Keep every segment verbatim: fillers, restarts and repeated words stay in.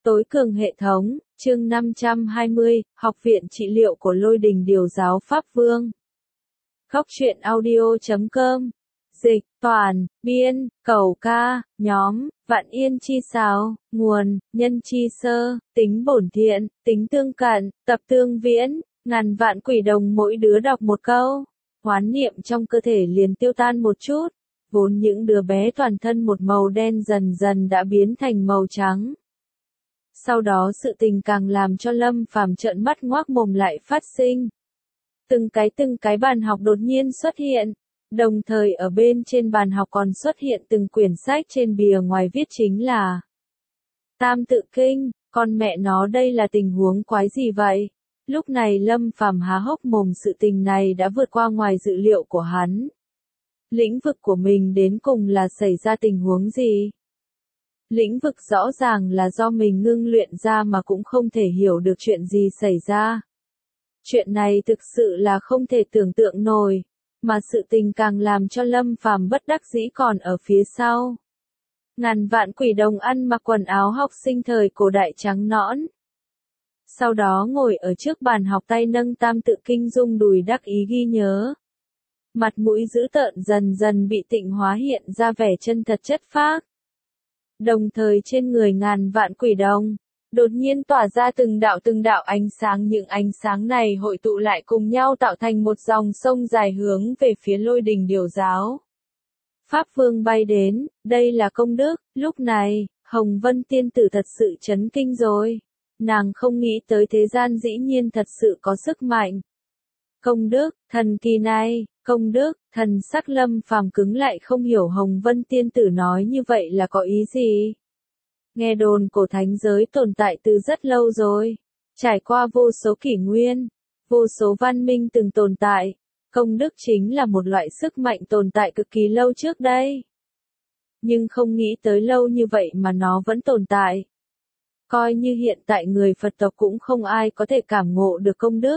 Tối cường hệ thống, chương năm trăm hai mươi, Học viện trị liệu của Lôi Đình Điều Giáo Pháp Vương. Góc truyện audio chấm com. Dịch, toàn, biên, cầu ca, nhóm, vạn yên chi sáo, nguồn, nhân chi sơ, tính bổn thiện, tính tương cận, tập tương viễn, ngàn vạn quỷ đồng mỗi đứa đọc một câu. Hoán niệm trong cơ thể liền tiêu tan một chút, vốn những đứa bé toàn thân một màu đen dần dần đã biến thành màu trắng. Sau đó sự tình càng làm cho Lâm Phàm trợn mắt ngoác mồm lại phát sinh. Từng cái từng cái bàn học đột nhiên xuất hiện, đồng thời ở bên trên bàn học còn xuất hiện từng quyển sách trên bìa ngoài viết chính là Tam Tự Kinh, con mẹ nó đây là tình huống quái gì vậy? Lúc này Lâm Phàm há hốc mồm, sự tình này đã vượt qua ngoài dự liệu của hắn. Lĩnh vực của mình đến cùng là xảy ra tình huống gì? Lĩnh vực rõ ràng là do mình ngưng luyện ra mà cũng không thể hiểu được chuyện gì xảy ra. Chuyện này thực sự là không thể tưởng tượng nổi, mà sự tình càng làm cho Lâm Phàm bất đắc dĩ còn ở phía sau. Ngàn vạn quỷ đồng ăn mặc quần áo học sinh thời cổ đại trắng nõn. Sau đó ngồi ở trước bàn học tay nâng Tam Tự Kinh rung đùi đắc ý ghi nhớ. Mặt mũi dữ tợn dần dần bị tịnh hóa, hiện ra vẻ chân thật chất phác. Đồng thời trên người ngàn vạn quỷ đồng, đột nhiên tỏa ra từng đạo từng đạo ánh sáng, những ánh sáng này hội tụ lại cùng nhau tạo thành một dòng sông dài hướng về phía Lôi Đình Điều Giáo. Pháp Vương bay đến, đây là công đức. Lúc này, Hồng Vân tiên tử thật sự chấn kinh rồi. Nàng không nghĩ tới thế gian dĩ nhiên thật sự có sức mạnh. Công đức, thần kỳ này, công đức, thần sắc Lâm Phàm cứng lại, không hiểu Hồng Vân tiên tử nói như vậy là có ý gì. Nghe đồn cổ thánh giới tồn tại từ rất lâu rồi, trải qua vô số kỷ nguyên, vô số văn minh từng tồn tại, công đức chính là một loại sức mạnh tồn tại cực kỳ lâu trước đây. Nhưng không nghĩ tới lâu như vậy mà nó vẫn tồn tại. Coi như hiện tại người Phật tộc cũng không ai có thể cảm ngộ được công đức.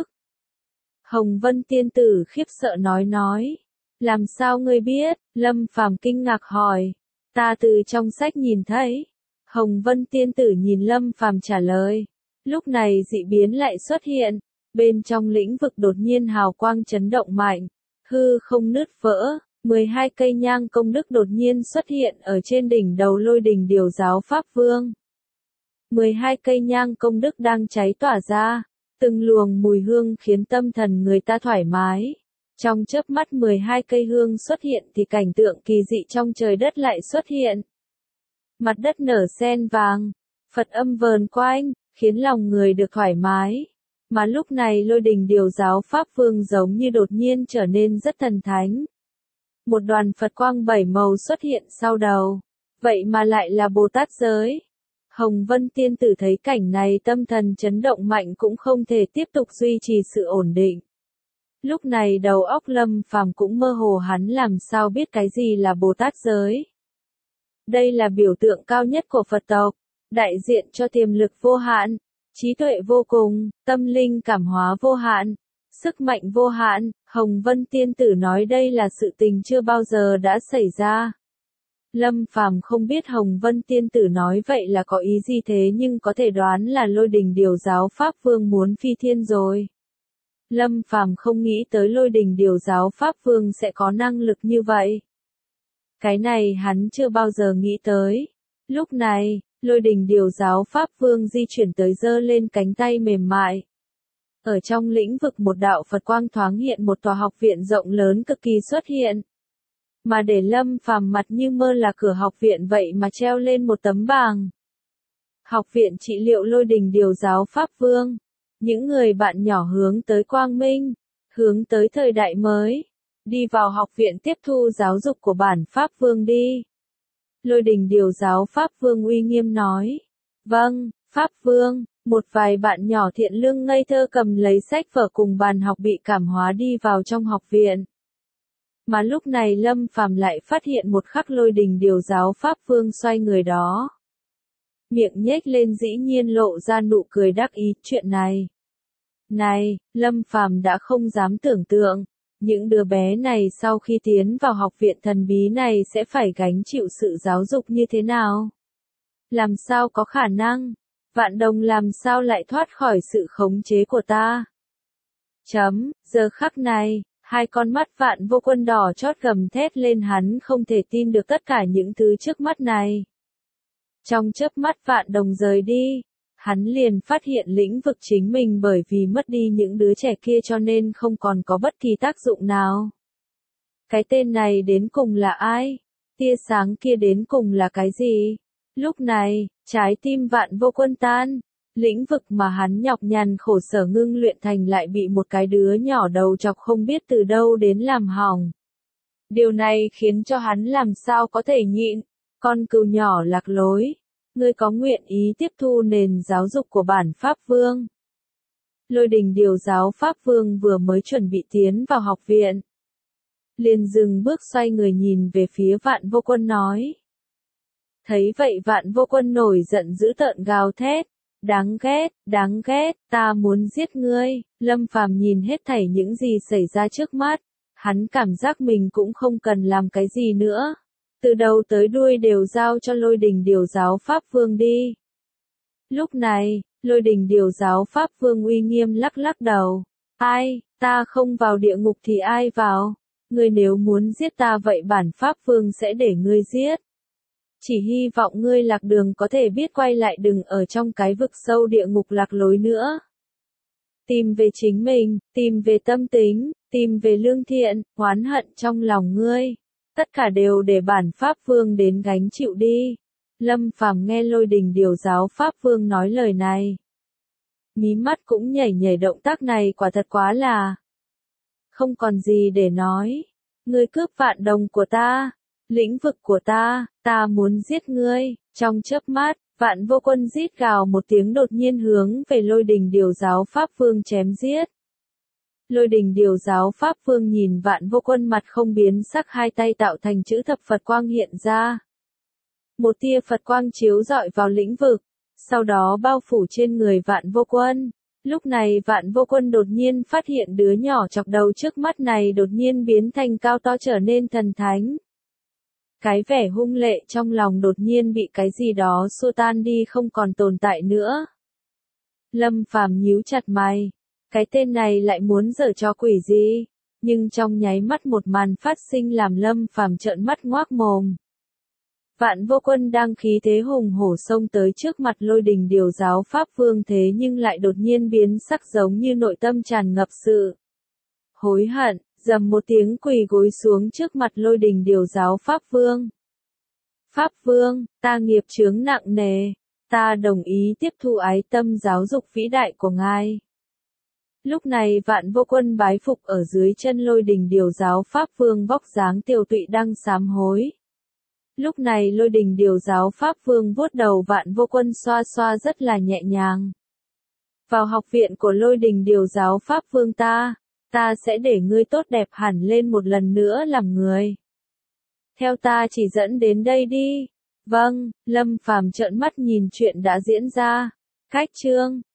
Hồng Vân tiên tử khiếp sợ nói nói. Làm sao ngươi biết? Lâm Phàm kinh ngạc hỏi. Ta từ trong sách nhìn thấy. Hồng Vân tiên tử nhìn Lâm Phàm trả lời. Lúc này dị biến lại xuất hiện. Bên trong lĩnh vực đột nhiên hào quang chấn động mạnh. Hư không nứt vỡ. mười hai cây nhang công đức đột nhiên xuất hiện ở trên đỉnh đầu Lôi Đình Điều Giáo Pháp Vương. mười hai cây nhang công đức đang cháy tỏa ra. Từng luồng mùi hương khiến tâm thần người ta thoải mái. Trong chớp mắt mười hai cây hương xuất hiện thì cảnh tượng kỳ dị trong trời đất lại xuất hiện. Mặt đất nở sen vàng, Phật âm vờn quanh, khiến lòng người được thoải mái. Mà lúc này Lôi Đình Điều Giáo Pháp Vương giống như đột nhiên trở nên rất thần thánh. Một đoàn Phật quang bảy màu xuất hiện sau đầu. Vậy mà lại là Bồ Tát giới. Hồng Vân tiên tử thấy cảnh này tâm thần chấn động mạnh, cũng không thể tiếp tục duy trì sự ổn định. Lúc này đầu óc Lâm Phàm cũng mơ hồ, hắn làm sao biết cái gì là Bồ Tát giới. Đây là biểu tượng cao nhất của Phật tộc, đại diện cho tiềm lực vô hạn, trí tuệ vô cùng, tâm linh cảm hóa vô hạn, sức mạnh vô hạn. Hồng Vân tiên tử nói đây là sự tình chưa bao giờ đã xảy ra. Lâm Phàm không biết Hồng Vân tiên tử nói vậy là có ý gì, thế nhưng có thể đoán là Lôi Đình Điều Giáo Pháp Vương muốn phi thiên rồi. Lâm Phàm không nghĩ tới Lôi Đình Điều Giáo Pháp Vương sẽ có năng lực như vậy. Cái này hắn chưa bao giờ nghĩ tới. Lúc này, Lôi Đình Điều Giáo Pháp Vương di chuyển tới, giơ lên cánh tay mềm mại. Ở trong lĩnh vực một đạo Phật quang thoáng hiện, một tòa học viện rộng lớn cực kỳ xuất hiện. Mà để Lâm Phàm mặt như mơ là cửa học viện vậy mà treo lên một tấm bảng. Học viện trị liệu Lôi Đình Điều Giáo Pháp Vương. Những người bạn nhỏ hướng tới quang minh, hướng tới thời đại mới. Đi vào học viện tiếp thu giáo dục của bản Pháp Vương đi. Lôi Đình Điều Giáo Pháp Vương uy nghiêm nói. Vâng, Pháp Vương. Một vài bạn nhỏ thiện lương ngây thơ cầm lấy sách vở cùng bàn học bị cảm hóa đi vào trong học viện. Mà lúc này Lâm Phàm lại phát hiện một khắc Lôi Đình Điều Giáo Pháp Vương xoay người đó. Miệng nhếch lên dĩ nhiên lộ ra nụ cười đắc ý. Chuyện này. Này, Lâm Phàm đã không dám tưởng tượng. Những đứa bé này sau khi tiến vào học viện thần bí này sẽ phải gánh chịu sự giáo dục như thế nào? Làm sao có khả năng? Vạn Đồng làm sao lại thoát khỏi sự khống chế của ta? Chấm, giờ khắc này, hai con mắt Vạn Vô Quân đỏ chót gầm thét lên, hắn không thể tin được tất cả những thứ trước mắt này. Trong chớp mắt Vạn Đồng rời đi, hắn liền phát hiện lĩnh vực chính mình bởi vì mất đi những đứa trẻ kia cho nên không còn có bất kỳ tác dụng nào. Cái tên này đến cùng là ai? Tia sáng kia đến cùng là cái gì? Lúc này, trái tim Vạn Vô Quân tan, lĩnh vực mà hắn nhọc nhằn khổ sở ngưng luyện thành lại bị một cái đứa nhỏ đầu chọc không biết từ đâu đến làm hỏng. Điều này khiến cho hắn làm sao có thể nhịn, con cừu nhỏ lạc lối. Ngươi có nguyện ý tiếp thu nền giáo dục của bản Pháp Vương? Lôi Đình điều giáo Pháp Vương vừa mới chuẩn bị tiến vào học viện. Liền dừng bước xoay người nhìn về phía Vạn Vô Quân nói. Thấy vậy Vạn Vô Quân nổi giận dữ tợn gào thét. Đáng ghét, đáng ghét, ta muốn giết ngươi. Lâm Phàm nhìn hết thảy những gì xảy ra trước mắt. Hắn cảm giác mình cũng không cần làm cái gì nữa. Từ đầu tới đuôi đều giao cho Lôi Đình điều giáo Pháp Vương đi. Lúc này, Lôi Đình điều giáo Pháp Vương uy nghiêm lắc lắc đầu. Ai, ta không vào địa ngục thì ai vào? Ngươi nếu muốn giết ta vậy bản Pháp Vương sẽ để ngươi giết. Chỉ hy vọng ngươi lạc đường có thể biết quay lại, đừng ở trong cái vực sâu địa ngục lạc lối nữa. Tìm về chính mình, tìm về tâm tính, tìm về lương thiện, oán hận trong lòng ngươi. Tất cả đều để bản Pháp Vương đến gánh chịu đi. Lâm Phàm nghe Lôi Đình điều giáo Pháp Vương nói lời này. Mí mắt cũng nhảy nhảy, động tác này quả thật quá là. Không còn gì để nói. Ngươi cướp Vạn Đồng của ta. Lĩnh vực của ta, ta muốn giết ngươi. Trong chớp mắt, Vạn Vô Quân rít gào một tiếng đột nhiên hướng về Lôi Đình điều giáo Pháp Vương chém giết. Lôi Đình điều giáo Pháp Vương nhìn Vạn Vô Quân mặt không biến sắc, hai tay tạo thành chữ thập Phật quang hiện ra. Một tia Phật quang chiếu rọi vào lĩnh vực, sau đó bao phủ trên người Vạn Vô Quân. Lúc này Vạn Vô Quân đột nhiên phát hiện đứa nhỏ chọc đầu trước mắt này đột nhiên biến thành cao to, trở nên thần thánh. Cái vẻ hung lệ trong lòng đột nhiên bị cái gì đó xua tan đi, không còn tồn tại nữa. Lâm Phàm nhíu chặt mày. Cái tên này lại muốn giở trò quỷ gì? Nhưng trong nháy mắt một màn phát sinh làm Lâm Phàm trợn mắt ngoác mồm. Vạn Vô Quân đang khí thế hùng hổ xông tới trước mặt Lôi Đình điều giáo Pháp Vương, thế nhưng lại đột nhiên biến sắc, giống như nội tâm tràn ngập sự hối hận, dầm một tiếng quỳ gối xuống trước mặt Lôi Đình điều giáo Pháp Vương. Pháp Vương, ta nghiệp chướng nặng nề, ta đồng ý tiếp thu ái tâm giáo dục vĩ đại của ngài. Lúc này Vạn Vô Quân bái phục ở dưới chân Lôi Đình điều giáo Pháp Vương, vóc dáng tiều tụy đang sám hối. Lúc này Lôi Đình điều giáo Pháp Vương vuốt đầu Vạn Vô Quân xoa xoa rất là nhẹ nhàng. Vào học viện của Lôi Đình điều giáo Pháp Vương ta, ta sẽ để ngươi tốt đẹp hẳn lên một lần nữa làm người. Theo ta chỉ dẫn đến đây đi. Vâng, Lâm Phàm trợn mắt nhìn chuyện đã diễn ra. Cách chương